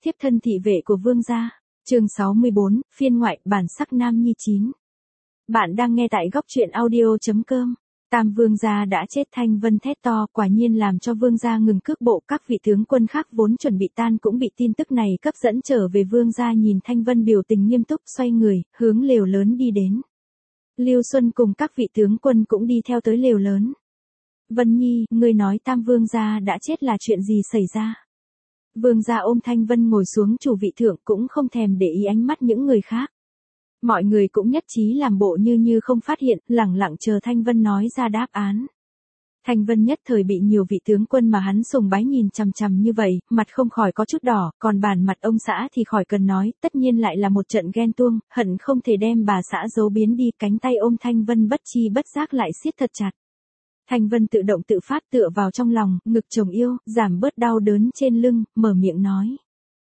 Thiếp thân thị vệ của vương gia. Chương 64, phiên ngoại, bản sắc nam nhi 9. Bạn đang nghe tại góc truyện audio.com. Tam vương gia đã chết. Thanh Vân thét to, quả nhiên làm cho vương gia ngừng cước bộ. Các vị tướng quân khác vốn chuẩn bị tan cũng bị tin tức này cấp dẫn trở về. Vương gia nhìn Thanh Vân biểu tình nghiêm túc, xoay người, hướng lều lớn đi đến. Lưu Xuân cùng các vị tướng quân cũng đi theo tới lều lớn. Vân Nhi, ngươi nói Tam vương gia đã chết là chuyện gì xảy ra? Vương gia ôm Thanh Vân ngồi xuống chủ vị thượng, cũng không thèm để ý ánh mắt những người khác. Mọi người cũng nhất trí làm bộ như không phát hiện, lẳng lặng chờ Thanh Vân nói ra đáp án. Thanh Vân nhất thời bị nhiều vị tướng quân mà hắn sùng bái nhìn chằm chằm như vậy, mặt không khỏi có chút đỏ, còn bản mặt ông xã thì khỏi cần nói, tất nhiên lại là một trận ghen tuông, hận không thể đem bà xã giấu biến đi. Cánh tay ôm Thanh Vân bất chi bất giác lại siết thật chặt. Thanh Vân tự động tự phát tựa vào trong lòng, ngực chồng yêu, giảm bớt đau đớn trên lưng, mở miệng nói.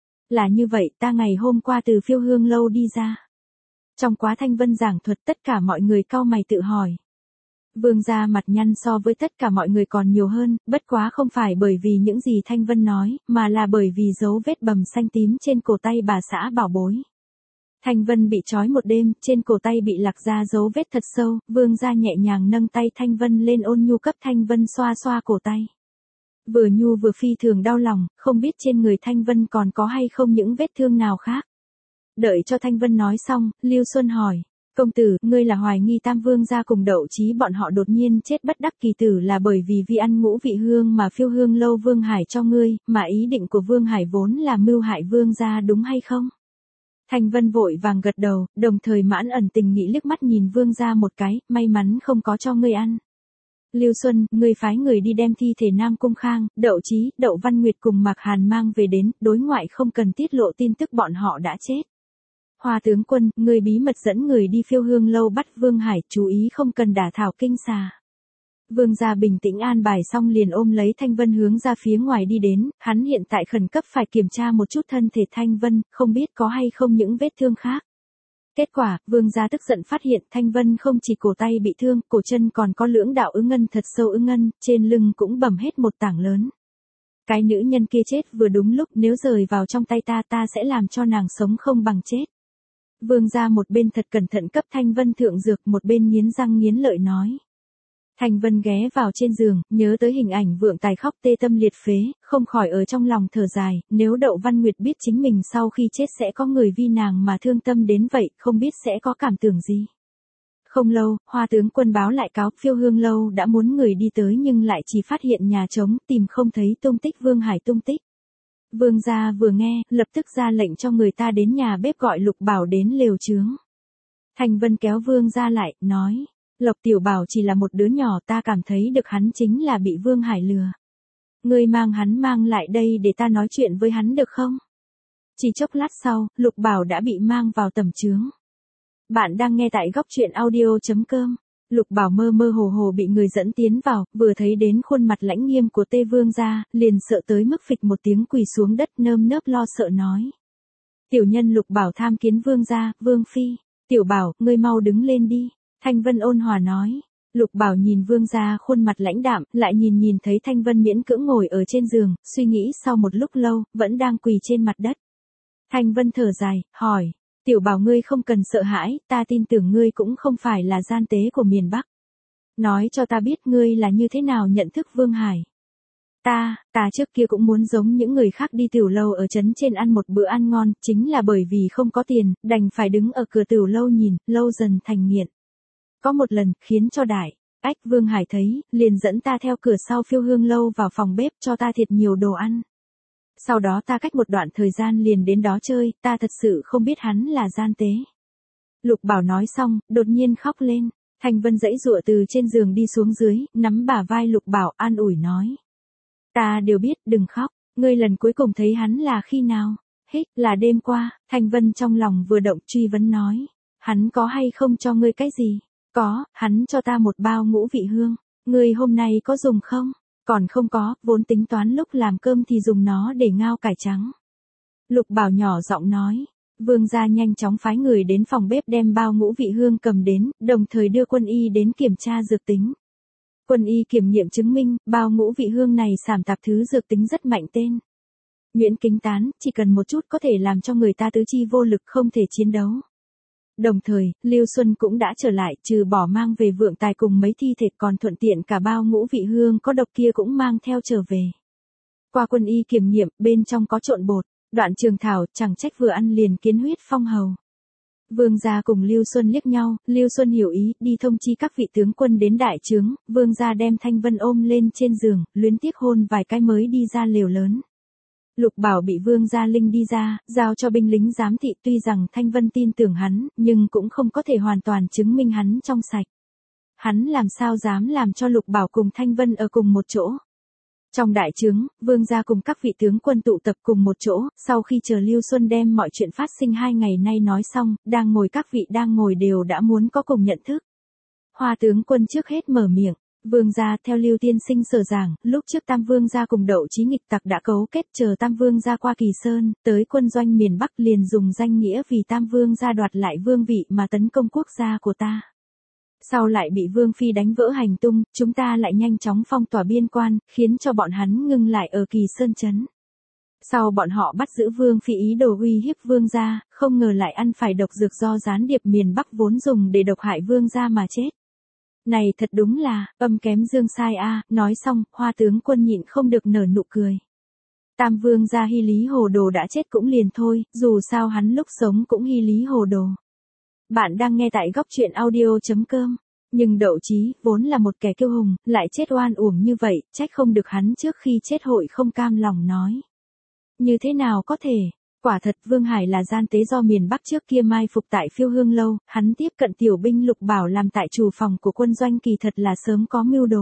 Là như vậy, ta ngày hôm qua từ Phiêu Hương lâu đi ra. Trong quá Thanh Vân giảng thuật, tất cả mọi người cau mày tự hỏi. Vương gia mặt nhăn so với tất cả mọi người còn nhiều hơn, bất quá không phải bởi vì những gì Thanh Vân nói, mà là bởi vì dấu vết bầm xanh tím trên cổ tay bà xã bảo bối. Thanh Vân bị trói một đêm, trên cổ tay bị lạc ra dấu vết thật sâu, vương gia nhẹ nhàng nâng tay Thanh Vân lên, ôn nhu cấp Thanh Vân xoa xoa cổ tay. Vừa nhu vừa phi thường đau lòng, không biết trên người Thanh Vân còn có hay không những vết thương nào khác. Đợi cho Thanh Vân nói xong, Lưu Xuân hỏi, công tử, ngươi là hoài nghi Tam vương gia cùng Đậu Chí bọn họ đột nhiên chết bất đắc kỳ tử là bởi vì ăn ngũ vị hương mà Phiêu Hương lâu Vương Hải cho ngươi, mà ý định của Vương Hải vốn là mưu hại vương gia đúng hay không? Thanh Vân vội vàng gật đầu, đồng thời mãn ẩn tình nghĩ liếc mắt nhìn vương gia một cái, may mắn không có cho ngươi ăn. Lưu Xuân, ngươi phái người đi đem thi thể Nam Cung Khang, Đậu Chí, Đậu Văn Nguyệt cùng Mạc Hàn mang về đến, đối ngoại không cần tiết lộ tin tức bọn họ đã chết. Hoa tướng quân, ngươi bí mật dẫn người đi Phiêu Hương lâu bắt Vương Hải, chú ý không cần đả thảo kinh xà. Vương gia bình tĩnh an bài xong liền ôm lấy Thanh Vân hướng ra phía ngoài đi đến, hắn hiện tại khẩn cấp phải kiểm tra một chút thân thể Thanh Vân, không biết có hay không những vết thương khác. Kết quả, vương gia tức giận phát hiện Thanh Vân không chỉ cổ tay bị thương, cổ chân còn có lưỡng đạo ứ ngân thật sâu ứ ngân, trên lưng cũng bầm hết một tảng lớn. Cái nữ nhân kia chết vừa đúng lúc, nếu rời vào trong tay ta sẽ làm cho nàng sống không bằng chết. Vương gia một bên thật cẩn thận cấp Thanh Vân thượng dược, một bên nghiến răng nghiến lợi nói. Thanh Vân ghé vào trên giường, nhớ tới hình ảnh Vượng Tài khóc tê tâm liệt phế, không khỏi ở trong lòng thở dài, nếu Đậu Văn Nguyệt biết chính mình sau khi chết sẽ có người vì nàng mà thương tâm đến vậy, không biết sẽ có cảm tưởng gì. Không lâu, Hoa tướng quân báo lại cáo Phiêu Hương lâu đã muốn người đi tới nhưng lại chỉ phát hiện nhà trống, tìm không thấy tung tích Vương Hải tung tích. Vương gia vừa nghe, lập tức ra lệnh cho người ta đến nhà bếp gọi Lục Bảo đến lều chướng. Thanh Vân kéo Vương gia lại, nói. Lộc Tiểu Bảo chỉ là một đứa nhỏ, ta cảm thấy được hắn chính là bị Vương Hải lừa. Ngươi mang hắn mang lại đây để ta nói chuyện với hắn được không? Chỉ chốc lát sau, Lục Bảo đã bị mang vào tẩm chướng. Bạn đang nghe tại góc truyện audio.com. Lục Bảo mơ mơ hồ hồ bị người dẫn tiến vào, vừa thấy đến khuôn mặt lãnh nghiêm của Tê Vương gia, liền sợ tới mức phịch một tiếng quỳ xuống đất, nơm nớp lo sợ nói. Tiểu nhân Lục Bảo tham kiến Vương gia, Vương phi. Tiểu Bảo, ngươi mau đứng lên đi. Thanh Vân ôn hòa nói. Lục Bảo nhìn vương gia khuôn mặt lãnh đạm, lại nhìn thấy Thanh Vân miễn cưỡng ngồi ở trên giường, suy nghĩ sau một lúc lâu, vẫn đang quỳ trên mặt đất. Thanh Vân thở dài, hỏi, Tiểu Bảo ngươi không cần sợ hãi, ta tin tưởng ngươi cũng không phải là gian tế của miền Bắc. Nói cho ta biết ngươi là như thế nào nhận thức Vương Hải. Ta trước kia cũng muốn giống những người khác đi tiểu lâu ở trấn trên ăn một bữa ăn ngon, chính là bởi vì không có tiền, đành phải đứng ở cửa tiểu lâu nhìn, lâu dần thành nghiện. Có một lần, khiến cho Vương Hải thấy, liền dẫn ta theo cửa sau Phiêu Hương lâu vào phòng bếp cho ta thiệt nhiều đồ ăn. Sau đó ta cách một đoạn thời gian liền đến đó chơi, ta thật sự không biết hắn là gian tế. Lục Bảo nói xong, đột nhiên khóc lên. Thanh Vân giãy giụa từ trên giường đi xuống dưới, nắm bả vai Lục Bảo an ủi nói. Ta đều biết, đừng khóc, ngươi lần cuối cùng thấy hắn là khi nào? Là đêm qua. Thanh Vân trong lòng vừa động truy vấn nói. Hắn có hay không cho ngươi cái gì? Có, hắn cho ta một bao ngũ vị hương. Ngươi hôm nay có dùng không? Còn không có, vốn tính toán lúc làm cơm thì dùng nó để ngao cải trắng. Lục Bảo nhỏ giọng nói. Vương gia nhanh chóng phái người đến phòng bếp đem bao ngũ vị hương cầm đến, đồng thời đưa quân y đến kiểm tra dược tính. Quân y kiểm nghiệm chứng minh, bao ngũ vị hương này sảm tạp thứ dược tính rất mạnh tên. Nguyễn Kính tán, chỉ cần một chút có thể làm cho người ta tứ chi vô lực không thể chiến đấu. Đồng thời, Lưu Xuân cũng đã trở lại, trừ bỏ mang về vượng tài cùng mấy thi thể còn thuận tiện cả bao ngũ vị hương có độc kia cũng mang theo trở về. Qua quân y kiểm nghiệm, bên trong có trộn bột, Đoạn Trường Thảo chẳng trách vừa ăn liền kiến huyết phong hầu. Vương gia cùng Lưu Xuân liếc nhau, Lưu Xuân hiểu ý, đi thông chi các vị tướng quân đến đại trướng, vương gia đem Thanh Vân ôm lên trên giường, luyến tiếc hôn vài cái mới đi ra lều lớn. Lục Bảo bị vương gia linh đi ra, giao cho binh lính giám thị, tuy rằng Thanh Vân tin tưởng hắn, nhưng cũng không có thể hoàn toàn chứng minh hắn trong sạch. Hắn làm sao dám làm cho Lục Bảo cùng Thanh Vân ở cùng một chỗ. Trong đại trướng, vương gia cùng các vị tướng quân tụ tập cùng một chỗ, sau khi chờ Lưu Xuân đem mọi chuyện phát sinh 2 ngày nay nói xong, các vị đang ngồi đều đã muốn có cùng nhận thức. Hoa tướng quân trước hết mở miệng, vương gia theo Lưu tiên sinh sở giảng, lúc trước Tam vương gia cùng Đậu Chí nghịch tặc đã cấu kết chờ Tam vương gia qua Kỳ Sơn, tới quân doanh miền Bắc liền dùng danh nghĩa vì Tam vương gia đoạt lại vương vị mà tấn công quốc gia của ta. Sau lại bị Vương Phi đánh vỡ hành tung, chúng ta lại nhanh chóng phong tỏa biên quan, khiến cho bọn hắn ngưng lại ở Kỳ Sơn Trấn. Sau bọn họ bắt giữ Vương Phi ý đồ uy hiếp Vương gia, không ngờ lại ăn phải độc dược do gián điệp miền Bắc vốn dùng để độc hại Vương gia mà chết. Này thật đúng là, âm kém dương sai a. Nói xong, Hoa tướng quân nhịn không được nở nụ cười. Tam Vương gia hy lý hồ đồ đã chết cũng liền thôi, dù sao hắn lúc sống cũng hy lý hồ đồ. Bạn đang nghe tại góc truyện audio.com. Nhưng Đậu Chí, vốn là một kẻ kiêu hùng, lại chết oan uổng như vậy, trách không được hắn trước khi chết hội không cam lòng nói. Như thế nào có thể? Quả thật Vương Hải là gian tế do miền Bắc trước kia mai phục tại Phiêu Hương Lâu, hắn tiếp cận tiểu binh Lục Bảo làm tại chủ phòng của quân doanh kỳ thật là sớm có mưu đồ.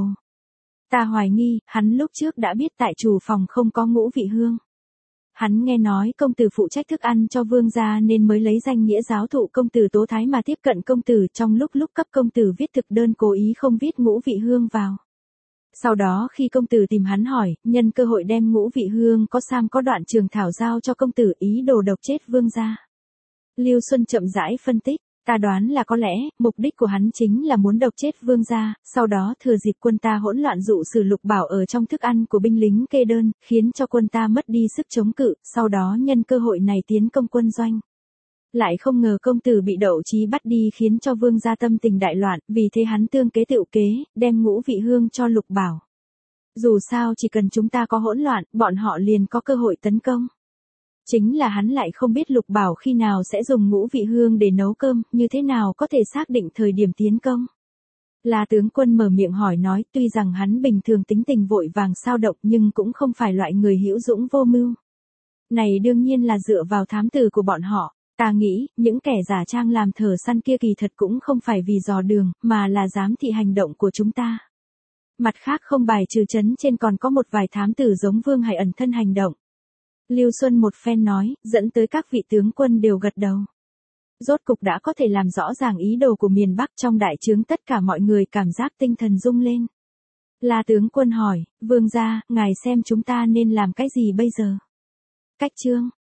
Ta hoài nghi, hắn lúc trước đã biết tại chủ phòng không có ngũ vị hương. Hắn nghe nói công tử phụ trách thức ăn cho vương gia nên mới lấy danh nghĩa giáo thụ công tử Tố Thái mà tiếp cận công tử, trong lúc cấp công tử viết thực đơn cố ý không viết ngũ vị hương vào. Sau đó khi công tử tìm hắn hỏi, nhân cơ hội đem ngũ vị hương có Sam có Đoạn Trường Thảo giao cho công tử, ý đồ độc chết vương gia. Lưu Xuân chậm rãi phân tích, ta đoán là có lẽ, mục đích của hắn chính là muốn độc chết vương gia, sau đó thừa dịp quân ta hỗn loạn dụ sử Lục Bảo ở trong thức ăn của binh lính kê đơn, khiến cho quân ta mất đi sức chống cự, sau đó nhân cơ hội này tiến công quân doanh. Lại không ngờ công tử bị Đậu Chí bắt đi khiến cho vương gia tâm tình đại loạn, vì thế hắn tương kế tựu kế, đem ngũ vị hương cho Lục Bảo. Dù sao chỉ cần chúng ta có hỗn loạn, bọn họ liền có cơ hội tấn công. Chính là hắn lại không biết Lục Bảo khi nào sẽ dùng ngũ vị hương để nấu cơm, như thế nào có thể xác định thời điểm tiến công. La tướng quân mở miệng hỏi nói, tuy rằng hắn bình thường tính tình vội vàng sao động nhưng cũng không phải loại người hữu dũng vô mưu. Này đương nhiên là dựa vào thám tử của bọn họ, ta nghĩ, những kẻ giả trang làm thợ săn kia kỳ thật cũng không phải vì dò đường, mà là giám thị hành động của chúng ta. Mặt khác không bài trừ trấn trên còn có một vài thám tử giống Vương Hải ẩn thân hành động. Lưu Xuân một phen nói, dẫn tới các vị tướng quân đều gật đầu. Rốt cục đã có thể làm rõ ràng ý đồ của miền Bắc, trong đại trướng tất cả mọi người cảm giác tinh thần rung lên. La tướng quân hỏi, vương gia, ngài xem chúng ta nên làm cái gì bây giờ? Cách chương,